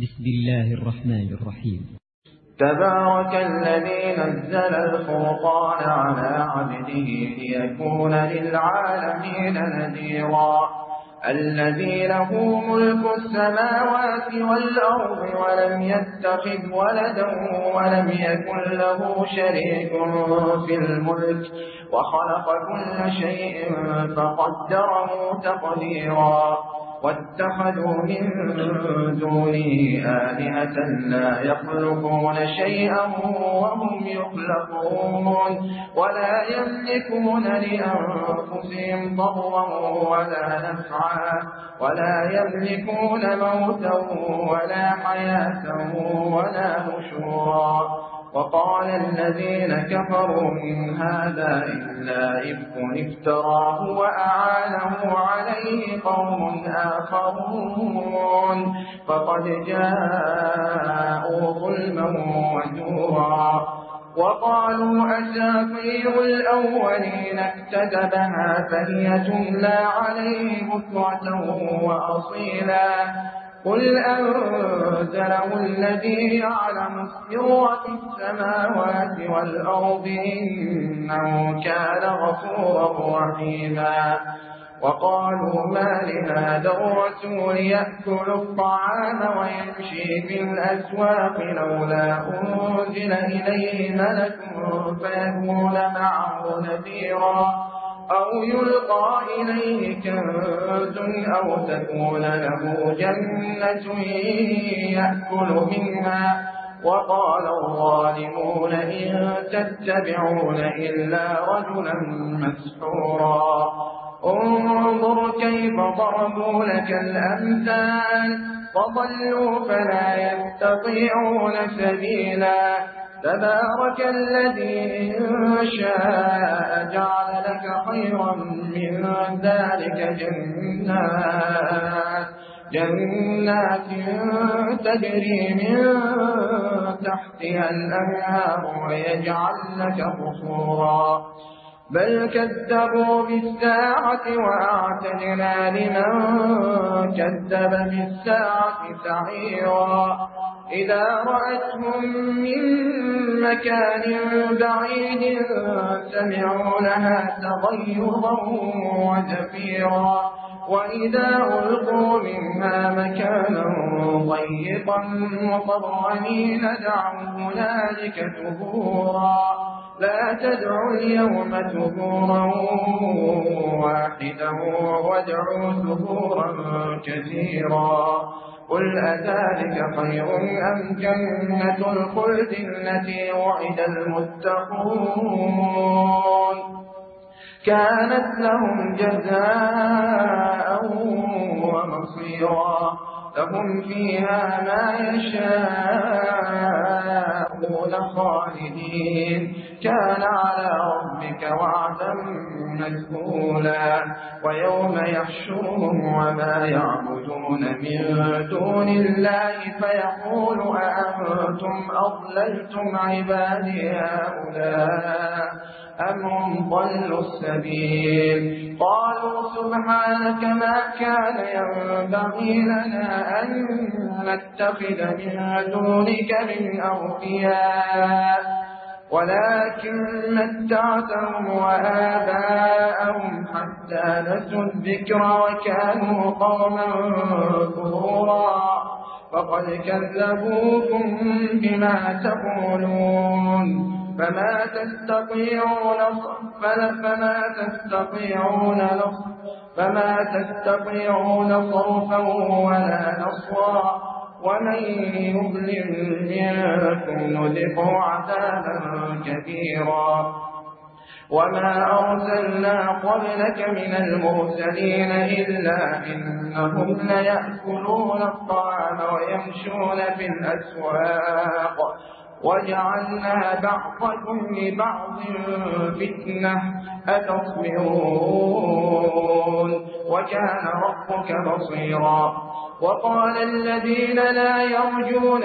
بسم الله الرحمن الرحيم. تبارك الذي نزل الفرقان على عبده ليكون للعالمين نذيرا الذي له ملك السماوات والأرض ولم يتخذ ولدا ولم يكن له شريك في الملك وخلق كل شيء فقدره تقديرا واتخذوا من دونه آلهة لا يخلقون شيئا وهم يخلقون ولا يملكون لأنفسهم ضرا ولا نفعا ولا يملكون موتا ولا حياة ولا نشورا وقال الذين كفروا إن هذا إلا إفك افتراه وأعانه عليه قوم آخرون فقد جاءوا ظلما وزورا وقالوا أساطير الأولين اكتتبها فهي تملى عليه بكرة وأصيلا قل أنزله الذي يعلم السر في السماوات والأرض إنه كان غفورا رحيما وقالوا ما لهذا الرسول يأكل الطعام ويمشي في الأسواق لولا أنزل إليه ملك فيكون معه نذيرا أو يلقى إليه كنز أو تكون له جنة يأكل منها وقال الظالمون إن تتبعون إلا رجلا مسحورا انظر كيف ضربوا لك الأمثال فضلوا فلا يستطيعون سبيلا تبارك الذي إن شاء جعل لك خيرا من ذلك جنات تجري من تحتها الأنهار ويجعل لك قصورا بل كذبوا بالساعة وأعتدنا لمن كذب بالساعة سعيرا إذا رأتهم من مكان بعيد سمعوا لها تغيظا وزفيرا وإذا ألقوا منها مكانا ضيقا مقرنين دعوا هنالك ثبورا لا تدعوا اليوم ثبورا واحدا وادعوا ثبورا كثيرا قل أذلك خير أم جنة الخلد التي وعد المتقون كانت لهم جزاء ومصيرا لهم فيها ما يشاءون خالدين كان على ربك وعدا مسئولا ويوم يحشرهم وما يعبدون من دون الله فيقول أأنتم أضللتم عبادي هؤلاء أم هم ضلوا السبيل قالوا سبحانك ما كان ينبغي لنا أن نتخذ من دونك من أولياء ولكن متعتهم وآباءهم حتى نسوا الذكر وكانوا قوما بورا فقد كذبوكم بما تقولون فما تستطيعون صرفا ولا نصرا ومن يضلل منكم نذقه عذابا كبيرا وما أرسلنا قبلك من المرسلين إلا إنهم ليأكلون الطعام ويمشون في الأسواق وجعلنا بعضكم لبعض فتنة أتصبرون وكان ربك بصيرا وقال الذين لا يرجون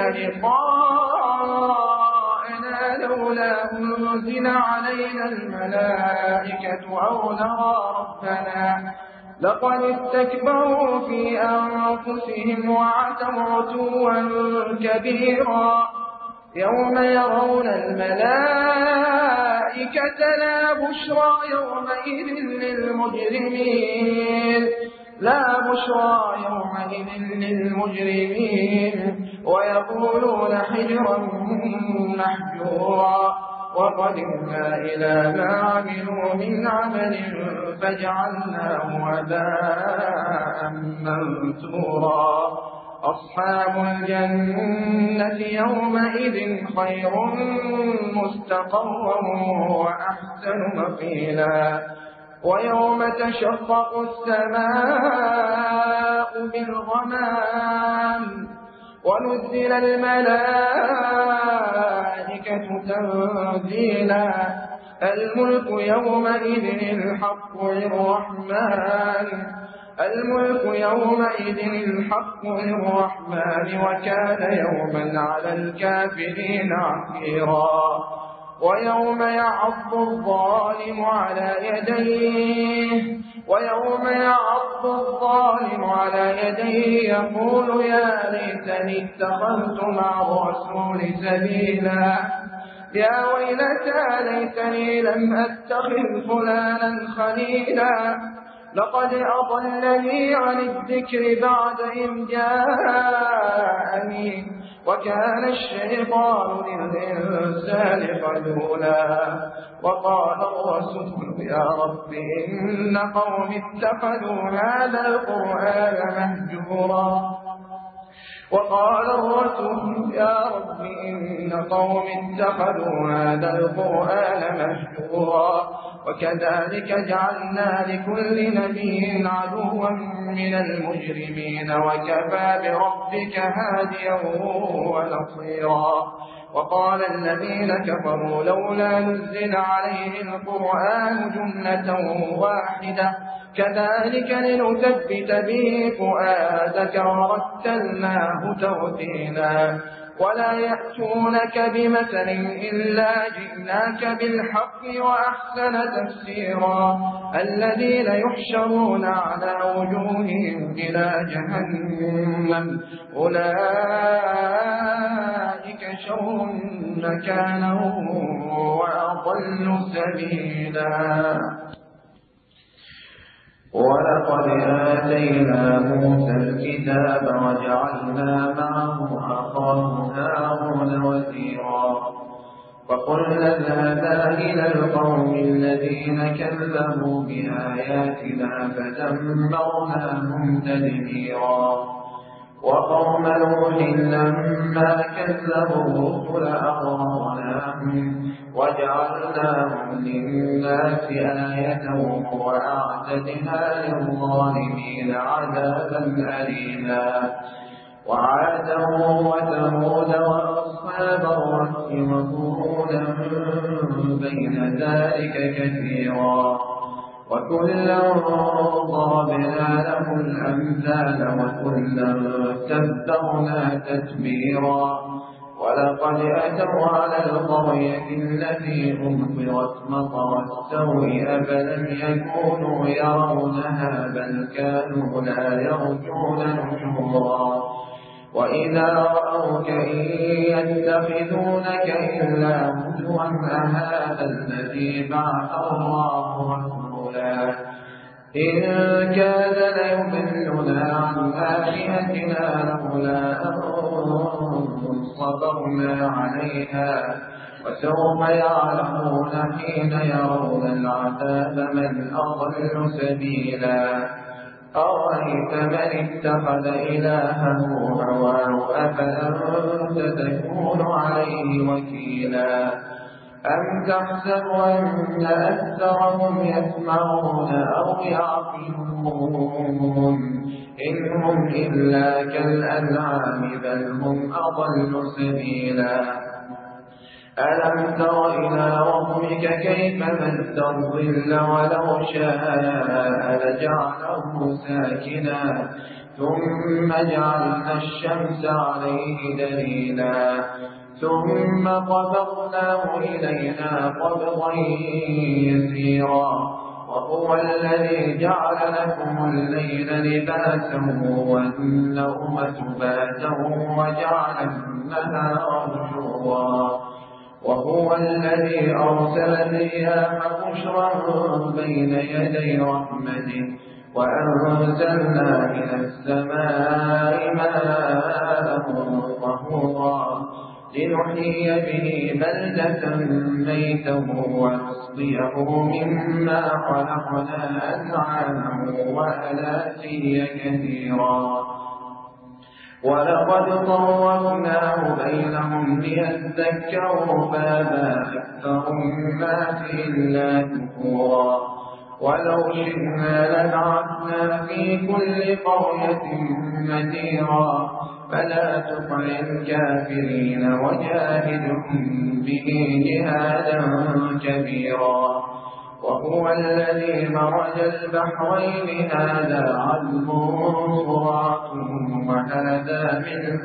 لقاءنا لولا أنزل علينا الملائكة أو نرى ربنا لقد استكبروا في أنفسهم وعتوا عتوا كبيرا يوم يرون الملائكة لا بشرى يومئذ للمجرمين ويقولون حجرا محجورا وقدمنا إلى ما عملوا من عمل فجعلناه هباء منثورا أصحاب الجنة يومئذ خير مستقرا وأحسن مقيلا ويوم تشقق السماء بالغمام ونزل الملائكة تنزيلا الملك يومئذ الحق للرحمن وكان يوما على الكافرين عسيرا ويوم يعض الظالم على يديه يقول يا ليتني اتخذت مع الرسول سبيلا يا ويلتى ليتني لم أتخذ فلانا خليلا لقد أضلني عن الذكر بعد إذ جاءني وكان الشيطان للإنسان خذولا وقال الرسول يا رب إن قوم اتخذوا هذا القرآن مهجورا وكذلك جعلنا لكل نبي عدوا من المجرمين وكفى بربك هاديا ونصيرا وقال الذين كفروا لولا نزل عليه القرآن جملة واحدة كذلك لنثبت به فؤادك ورتلناه ترتيلا ولا يأتونك بمثل إلا جئناك بالحق وأحسن تفسيرا الذين يحشرون على وجوههم إلى جهنم أولئك شر مكانا وأضل سبيلا ولقد آتينا موسى الكتاب وجعلنا معه أخاه هارون وزيرا فقلنا اذهبا إلى القوم الذين كذبوا بآياتنا فدمرناهم تدميرا وقوم نوح لما كذبوا الرسل أغرقناهم وجعلناهم للناس آية وأعتدنا للظالمين عذابا أليما وعادا وثمود وأصحاب الرس وقرونا بين ذلك كثيرا وكلا ضربنا له الأمثال وكلا تبرنا تتبيرا ولقد أتوا على القرية التي أمطرت مطر السوء أفلم يكونوا يرونها بل كانوا لا يرجون نشورا وإذا رأوك إن يتخذونك إلا هزوا أهذا الذي بعث الله رسولا إن كاد ليضلنا عن آلهتنا لولا أن صبرنا عليها وسوف يعلمون حين يرون العذاب من أضل سبيلا أرأيت من اتخذ إلهه هواه أفأنت تكون عليه وكيلا أم تحسب أن أكثرهم يسمعون أو يعقلون إن هم إلا كالأنعام بل هم أضل سبيلا ألم تر إلى ربك كيف مد الظل ولو شاء لجعله ساكنا ثم جعلنا الشمس عليه دليلا ثم قبضناه إلينا قبضا يسيرا وهو الذي جعل لكم الليل لباسا والنوم سباتا وجعل النهار نشورا وهو الذي أرسل الرياح بشرا بين يدي رحمته وأنزلنا من السماء ماء طهورا لنحيي به بلدة ميتا ونسقيه مما خلقنا أنعاما وأناسيا كثيرا ولقد صرفناه بينهم ليذكروا فأبى أكثر الناس إلا كفورا ولو شئنا لبعثنا في كل قرية نذيرا فلا تطع الكافرين وجاهدهم به جهادا كبيرا وهو الذي مرج البحرين هذا عذب فرات وهذا ملح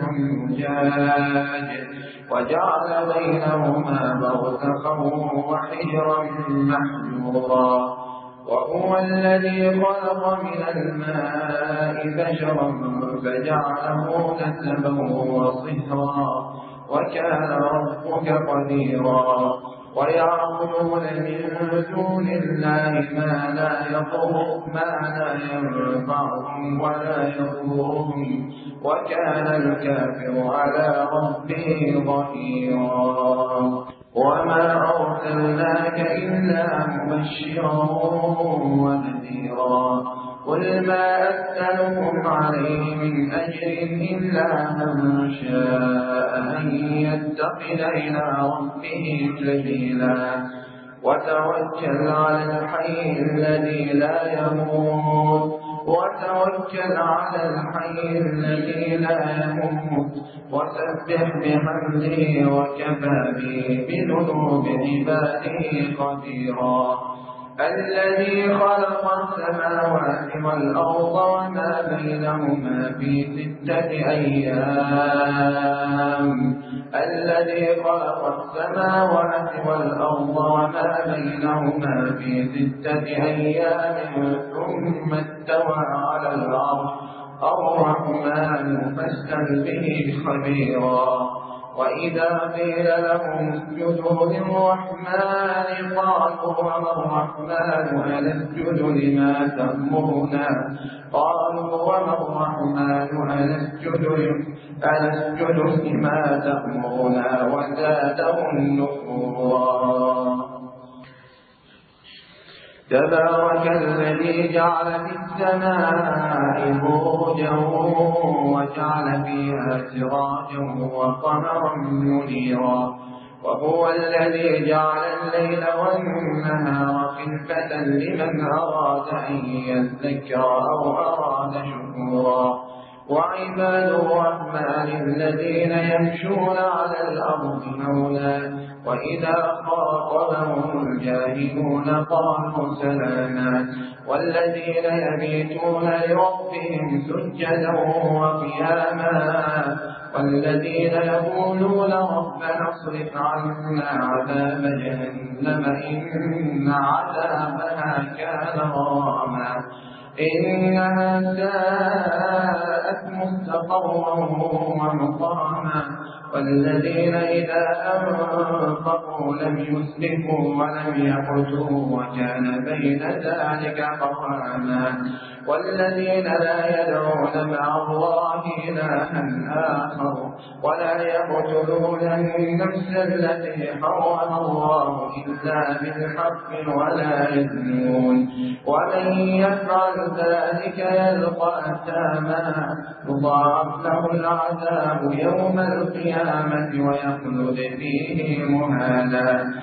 أجاج وجعل بينهما برزخا وحجرا محجورا وهو الذي خلق من الماء بشرا فجعله نسبا وصهرا وكان ربك قديرا ويعبدون من دون الله ما لا ينفعهم ولا يضرهم وكان الكافر على ربه ظهيرا وما أرسلناك إلا مبشرا ونذيرا قل ما أسألكم عليه من أجر إلا من شاء أن يتخذ إلى ربه سبيلا وتوكل على الحي الذي لا يموت وسبح بحمده وكفى به بذنوب عباده خبيرا الذي خلق السماوات والأرض وما بينهما في 6 أيام الذي خلق السماوات والأرض وما بينهما في 6 أيام ثم استوى على العرش الرحمن فاسأل به خبيرا وإذا قيل لهم اسجدوا للرحمن قالوا وما الرحمن أنسجد لما تأمرنا قالوا وما الرحمن أنسجد لما تأمرنا وزادهم نفورا تبارك الذي جعل في السماء بروجا وجعل فيها سراجا وقمرا منيرا وهو الذي جعل الليل والنهار خلفة لمن أراد أن يذكر أو أراد شكورا وعباد الرحمن الذين يمشون على الأرض هونا وإذا خاطبهم الجاهلون قالوا سلاما والذين يبيتون لربهم سجدا وقياما والذين يقولون ربنا اصرف عنا عذاب جهنم إن عذابها كان غراما إنها ساءت مستقرا ومقاما والذين إذا أنفقوا لم يسرفوا ولم يقتروا وكان بين ذلك قواما والذين لا يدعون مع الله إلها آخر ولا يقتلون النفس التي حرم الله إلا بالحق ولا يزنون ومن يفعل ذلك يلقى أثاما يضاعف له العذاب يوم القيامة ويخلد فيه مهانا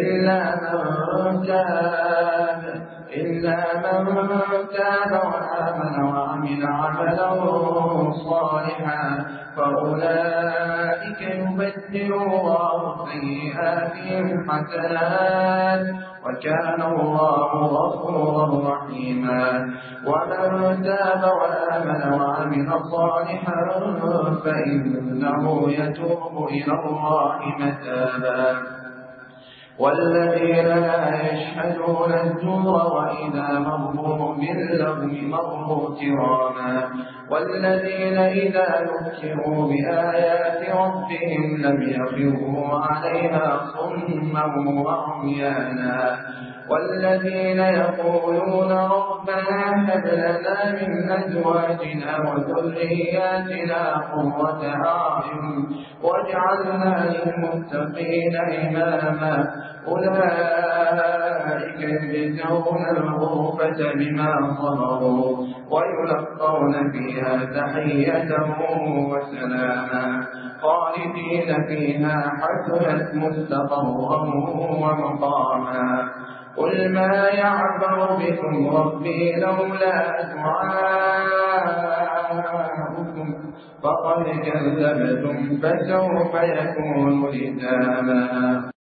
إلا من تاب وآمن وعمل عملا صالحا فأولئك يبدل الله سيئاتهم حسنات وكان الله غفورا رحيما ومن تاب وآمن وعمل صالحا فإنه يتوب إلى الله متابا والذين لا يشهدون الزور وإذا مروا باللغو مروا كراما والذين إذا ذكروا بآيات ربهم لم يخروا عليها صما وعميانا والذين يقولون ربنا هب لنا من أزواجنا وذرياتنا قرة أعين واجعلنا للمتقين إماما أولئك يجزون الغرفة بما صبروا ويلقون فيها تحية وسلاما خالدين فيها حسنت مستقرا ومقاما قل ما يعبر بكم ربي لولا دعاؤكم فقد كذبتم فسوف يكون لزاما.